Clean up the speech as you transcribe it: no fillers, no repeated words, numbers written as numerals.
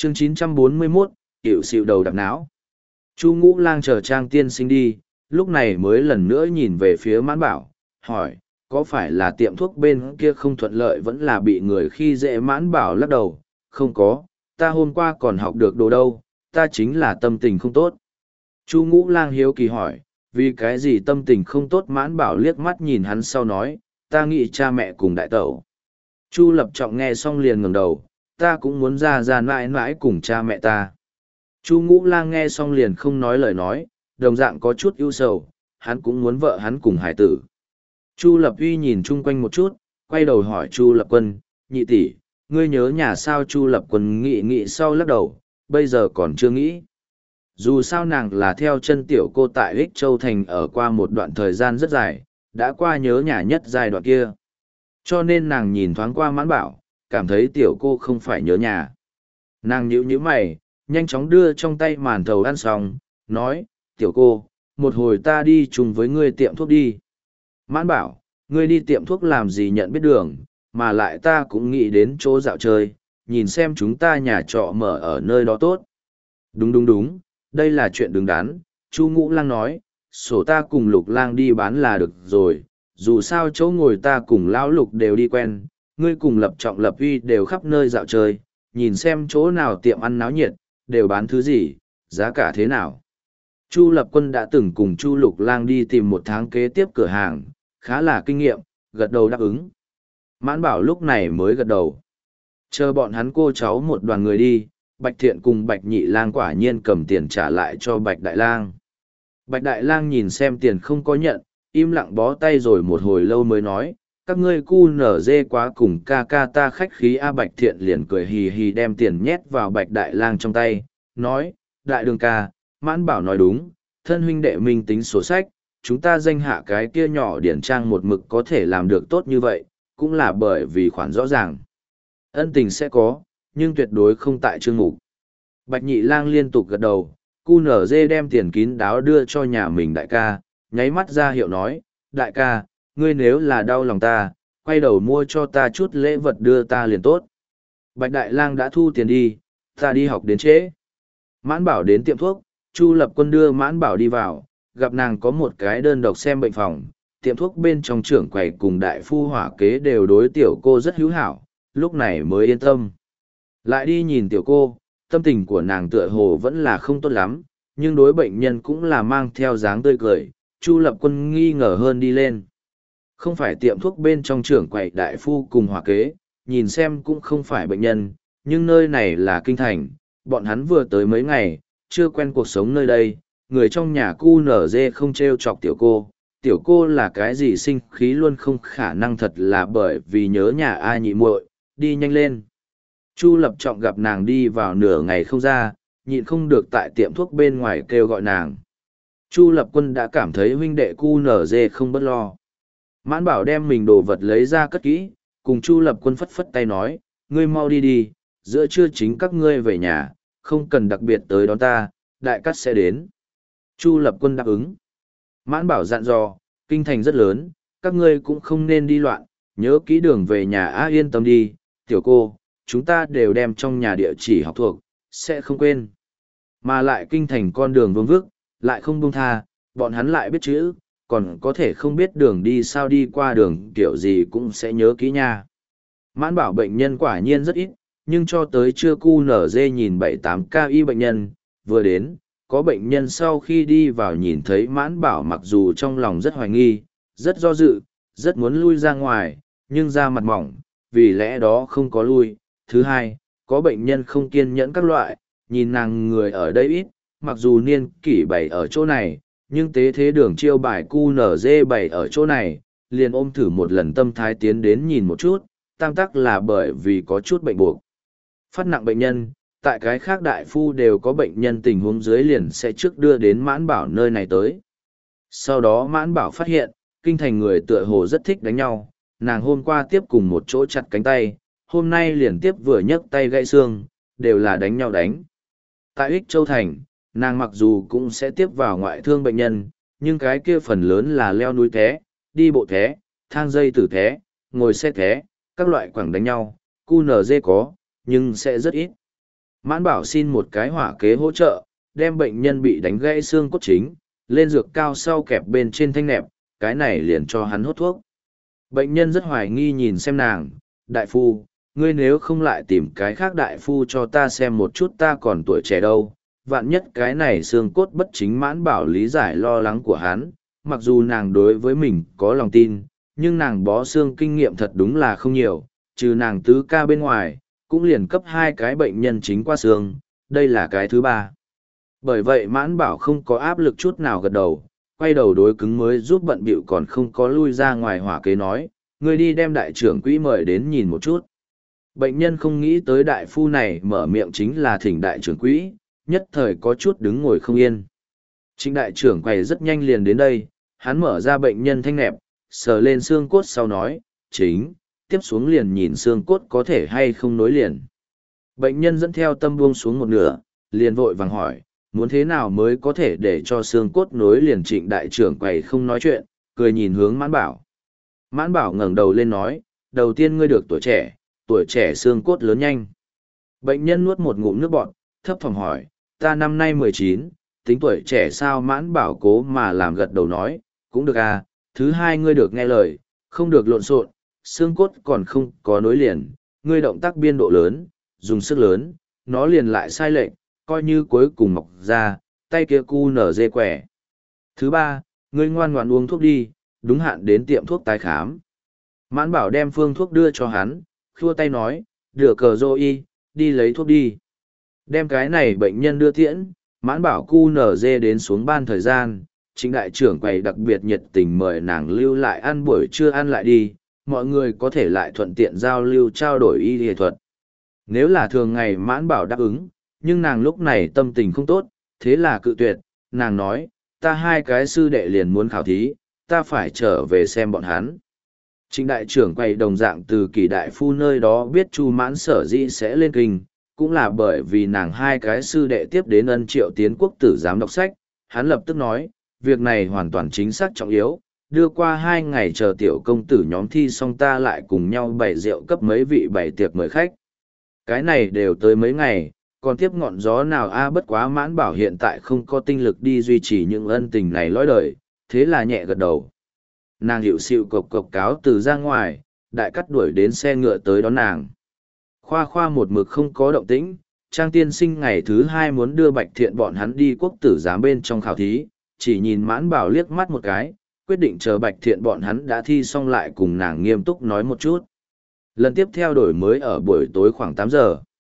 Chương 941, hiệu xịu đầu đạp não. Chu Ngũ Lang chờ Trang tiên sinh đi, lúc này mới lần nữa nhìn về phía Mãn Bảo, hỏi, có phải là tiệm thuốc bên kia không thuận lợi vẫn là bị người khi dễ? Mãn Bảo lắc đầu, không có, ta hôm qua còn học được đồ đâu, ta chính là tâm tình không tốt. Chu Ngũ Lang hiếu kỳ hỏi, vì cái gì tâm tình không tốt? Mãn Bảo liếc mắt nhìn hắn sau nói, ta nghĩ cha mẹ cùng đại tẩu. Chu Lập Trọng nghe xong liền ngẩng đầu, ta cũng muốn ra mãi mãi cùng cha mẹ ta. Chu Ngũ Lang nghe xong liền không nói lời nói, đồng dạng có chút ưu sầu, hắn cũng muốn vợ hắn cùng hải tử. Chu Lập Uy nhìn chung quanh một chút, quay đầu hỏi Chu Lập Quân, nhị tỷ, ngươi nhớ nhà sao? Chu Lập Quân nghĩ sau lắc đầu, bây giờ còn chưa nghĩ. Dù sao nàng là theo chân tiểu cô tại Ích Châu Thành ở qua một đoạn thời gian rất dài, đã qua nhớ nhà nhất giai đoạn kia. Cho nên nàng nhìn thoáng qua Mãn Bảo, cảm thấy tiểu cô không phải nhớ nhà. Nàng nhíu mày, nhanh chóng đưa trong tay màn thầu ăn xong, nói, tiểu cô, một hồi ta đi chung với ngươi tiệm thuốc đi. Mãn Bảo, ngươi đi tiệm thuốc làm gì? Nhận biết đường, mà lại ta cũng nghĩ đến chỗ dạo chơi, nhìn xem chúng ta nhà trọ mở ở nơi đó tốt. Đúng, đây là chuyện đứng đắn, Chu Ngũ Lang nói, sổ ta cùng Lục Lang đi bán là được rồi, dù sao chỗ ngồi ta cùng Lão Lục đều đi quen, ngươi cùng Lập Trọng Lập Uy đều khắp nơi dạo chơi, nhìn xem chỗ nào tiệm ăn náo nhiệt, đều bán thứ gì, giá cả thế nào. Chu Lập Quân đã từng cùng Chu Lục Lang đi tìm một tháng kế tiếp cửa hàng, khá là kinh nghiệm, gật đầu đáp ứng. Mãn Bảo lúc này mới gật đầu. Chờ bọn hắn cô cháu một đoàn người đi, Bạch Thiện cùng Bạch Nhị Lang quả nhiên cầm tiền trả lại cho Bạch Đại Lang. Bạch Đại Lang nhìn xem tiền không có nhận, im lặng bó tay rồi một hồi lâu mới nói, các ngươi cu nở dê quá cùng ca ca ta khách khí. Bạch Thiện liền cười hì hì đem tiền nhét vào Bạch Đại Lang trong tay, nói, Đại Đường ca, Mãn Bảo nói đúng, thân huynh đệ minh tính sổ sách, chúng ta danh hạ cái kia nhỏ điển trang một mực có thể làm được tốt như vậy, cũng là bởi vì khoản rõ ràng. Ân tình sẽ có, nhưng tuyệt đối không tại chương mục. Bạch Nhị Lang liên tục gật đầu, cu nở dê đem tiền kín đáo đưa cho nhà mình đại ca, nháy mắt ra hiệu nói, đại ca, ngươi nếu là đau lòng ta, quay đầu mua cho ta chút lễ vật đưa ta liền tốt. Bạch Đại Lang đã thu tiền đi, ta đi học đến trễ. Mãn Bảo đến tiệm thuốc, Chu Lập Quân đưa Mãn Bảo đi vào, gặp nàng có một cái đơn độc xem bệnh phòng, tiệm thuốc bên trong trưởng quầy cùng đại phu hỏa kế đều đối tiểu cô rất hữu hảo, lúc này mới yên tâm. Lại đi nhìn tiểu cô, tâm tình của nàng tựa hồ vẫn là không tốt lắm, nhưng đối bệnh nhân cũng là mang theo dáng tươi cười, Chu Lập Quân nghi ngờ hơn đi lên. Không phải tiệm thuốc bên trong trưởng quầy đại phu cùng hỏa kế, nhìn xem cũng không phải bệnh nhân, nhưng nơi này là kinh thành, bọn hắn vừa tới mấy ngày, chưa quen cuộc sống nơi đây, người trong nhà cu nở dê không trêu chọc tiểu cô là cái gì sinh khí luôn không khả năng, thật là bởi vì nhớ nhà ai nhị muội, đi nhanh lên. Chu Lập Trọng gặp nàng đi vào nửa ngày không ra, nhịn không được tại tiệm thuốc bên ngoài kêu gọi nàng. Chu Lập Quân đã cảm thấy huynh đệ cu nở dê không bất lo. Mãn Bảo đem mình đồ vật lấy ra cất kỹ, cùng Chu Lập Quân phất phất tay nói, ngươi mau đi đi, giữa trưa chính các ngươi về nhà, không cần đặc biệt tới đón ta, đại cát sẽ đến. Chu Lập Quân đáp ứng. Mãn Bảo dặn dò, kinh thành rất lớn, các ngươi cũng không nên đi loạn, nhớ kỹ đường về nhà. Yên tâm đi, tiểu cô, chúng ta đều đem trong nhà địa chỉ học thuộc, sẽ không quên. Mà lại kinh thành con đường vương vức, lại không buông tha, bọn hắn lại biết chữ, còn có thể không biết đường đi sao đi qua đường kiểu gì cũng sẽ nhớ kỹ nha. Mãn Bảo bệnh nhân quả nhiên rất ít, nhưng cho tới trưa cu nở dê nhìn 7-8 ca y bệnh nhân, vừa đến, có bệnh nhân sau khi đi vào nhìn thấy Mãn Bảo mặc dù trong lòng rất hoài nghi, rất do dự, rất muốn lui ra ngoài, nhưng da mặt mỏng, vì lẽ đó không có lui. Thứ hai, có bệnh nhân không kiên nhẫn các loại, nhìn nàng người ở đây ít, mặc dù niên kỷ bày ở chỗ này, nhưng tế thế đường chiêu bài cu nở dê bày ở chỗ này, liền ôm thử một lần tâm thái tiến đến nhìn một chút, tam tắc là bởi vì có chút bệnh buộc. Phát nặng bệnh nhân, tại cái khác đại phu đều có bệnh nhân tình huống dưới liền sẽ trước đưa đến Mãn Bảo nơi này tới. Sau đó Mãn Bảo phát hiện, kinh thành người tựa hồ rất thích đánh nhau, nàng hôm qua tiếp cùng một chỗ chặt cánh tay, hôm nay liền tiếp vừa nhấc tay gãy xương, đều là đánh nhau đánh. Tại Ích Châu Thành, nàng mặc dù cũng sẽ tiếp vào ngoại thương bệnh nhân, nhưng cái kia phần lớn là leo núi té, đi bộ té, thang dây tử té, ngồi xe té, các loại quảng đánh nhau, cu nở dê có, nhưng sẽ rất ít. Mãn bảo xin một cái hỏa kế hỗ trợ, đem bệnh nhân bị đánh gãy xương cốt chính, lên dược cao sau kẹp bên trên thanh nẹp, cái này liền cho hắn hốt thuốc. Bệnh nhân rất hoài nghi nhìn xem nàng, đại phu, ngươi nếu không lại tìm cái khác đại phu cho ta xem một chút, ta còn tuổi trẻ đâu, vạn nhất cái này xương cốt bất chính. Mãn bảo lý giải lo lắng của hắn, mặc dù nàng đối với mình có lòng tin, nhưng nàng bó xương kinh nghiệm thật đúng là không nhiều, trừ nàng tứ ca bên ngoài, cũng liền cấp 2 cái bệnh nhân chính qua xương, đây là cái thứ 3. Bởi vậy mãn bảo không có áp lực chút nào gật đầu, quay đầu đối cứng mới giúp bận bịu còn không có lui ra ngoài hỏa kế nói, ngươi đi đem đại trưởng quỹ mời đến nhìn một chút. Bệnh nhân không nghĩ tới đại phu này mở miệng chính là thỉnh đại trưởng quỹ, nhất thời có chút đứng ngồi không yên. Trịnh đại trưởng quầy rất nhanh liền đến đây, hắn mở ra bệnh nhân thanh nẹp, sờ lên xương cốt sau nói, chính, tiếp xuống liền nhìn xương cốt có thể hay không nối liền. Bệnh nhân dẫn theo tâm buông xuống một nửa, liền vội vàng hỏi, muốn thế nào mới có thể để cho xương cốt nối liền. Trịnh đại trưởng quầy không nói chuyện, cười nhìn hướng mãn bảo. Mãn bảo ngẩng đầu lên nói, đầu tiên ngươi được tuổi trẻ xương cốt lớn nhanh. Bệnh nhân nuốt một ngụm nước bọt, thấp thỏm hỏi, ta năm nay 19, tính tuổi trẻ sao? Mãn bảo cố mà làm gật đầu nói, cũng được à, thứ hai ngươi được nghe lời, không được lộn xộn, xương cốt còn không có nối liền, ngươi động tác biên độ lớn, dùng sức lớn, nó liền lại sai lệch, coi như cuối cùng mọc ra, tay kia cu nở dê quẻ. Thứ ba, ngươi ngoan ngoãn uống thuốc đi, đúng hạn đến tiệm thuốc tái khám. Mãn bảo đem phương thuốc đưa cho hắn, khua tay nói, đưa cờ dô y, đi lấy thuốc đi. Đem cái này bệnh nhân đưa tiễn, mãn bảo cu nở dê đến xuống ban thời gian, chính đại trưởng quầy đặc biệt nhiệt tình mời nàng lưu lại ăn buổi trưa ăn lại đi, mọi người có thể lại thuận tiện giao lưu trao đổi y y thuật. Nếu là thường ngày mãn bảo đáp ứng, nhưng nàng lúc này tâm tình không tốt, thế là cự tuyệt, nàng nói, ta 2 cái sư đệ liền muốn khảo thí, ta phải trở về xem bọn hắn. Trịnh đại trưởng quầy đồng dạng từ Kỳ đại phu nơi đó biết Chu Mãn sở dĩ sẽ lên kinh, cũng là bởi vì nàng 2 cái sư đệ tiếp đến Ân Triệu tiến quốc tử giám đọc sách, hắn lập tức nói, việc này hoàn toàn chính xác trọng yếu, đưa qua 2 ngày chờ tiểu công tử nhóm thi xong ta lại cùng nhau bày rượu cấp mấy vị bày tiệc mời khách. Cái này đều tới mấy ngày, còn tiếp ngọn gió nào a? Bất quá Mãn bảo hiện tại không có tinh lực đi duy trì những ân tình này lõi đời, thế là nhẹ gật đầu. Nàng hiệu xịu cộc cộc cáo từ ra ngoài, đại cắt đuổi đến xe ngựa tới đón nàng. Khoa khoa một mực không có động tĩnh, Trang tiên sinh ngày thứ 2 muốn đưa Bạch Thiện bọn hắn đi quốc tử giám bên trong khảo thí, chỉ nhìn Mãn bảo liếc mắt một cái, quyết định chờ Bạch Thiện bọn hắn đã thi xong lại cùng nàng nghiêm túc nói một chút. Lần tiếp theo đổi mới ở buổi tối khoảng 8 giờ.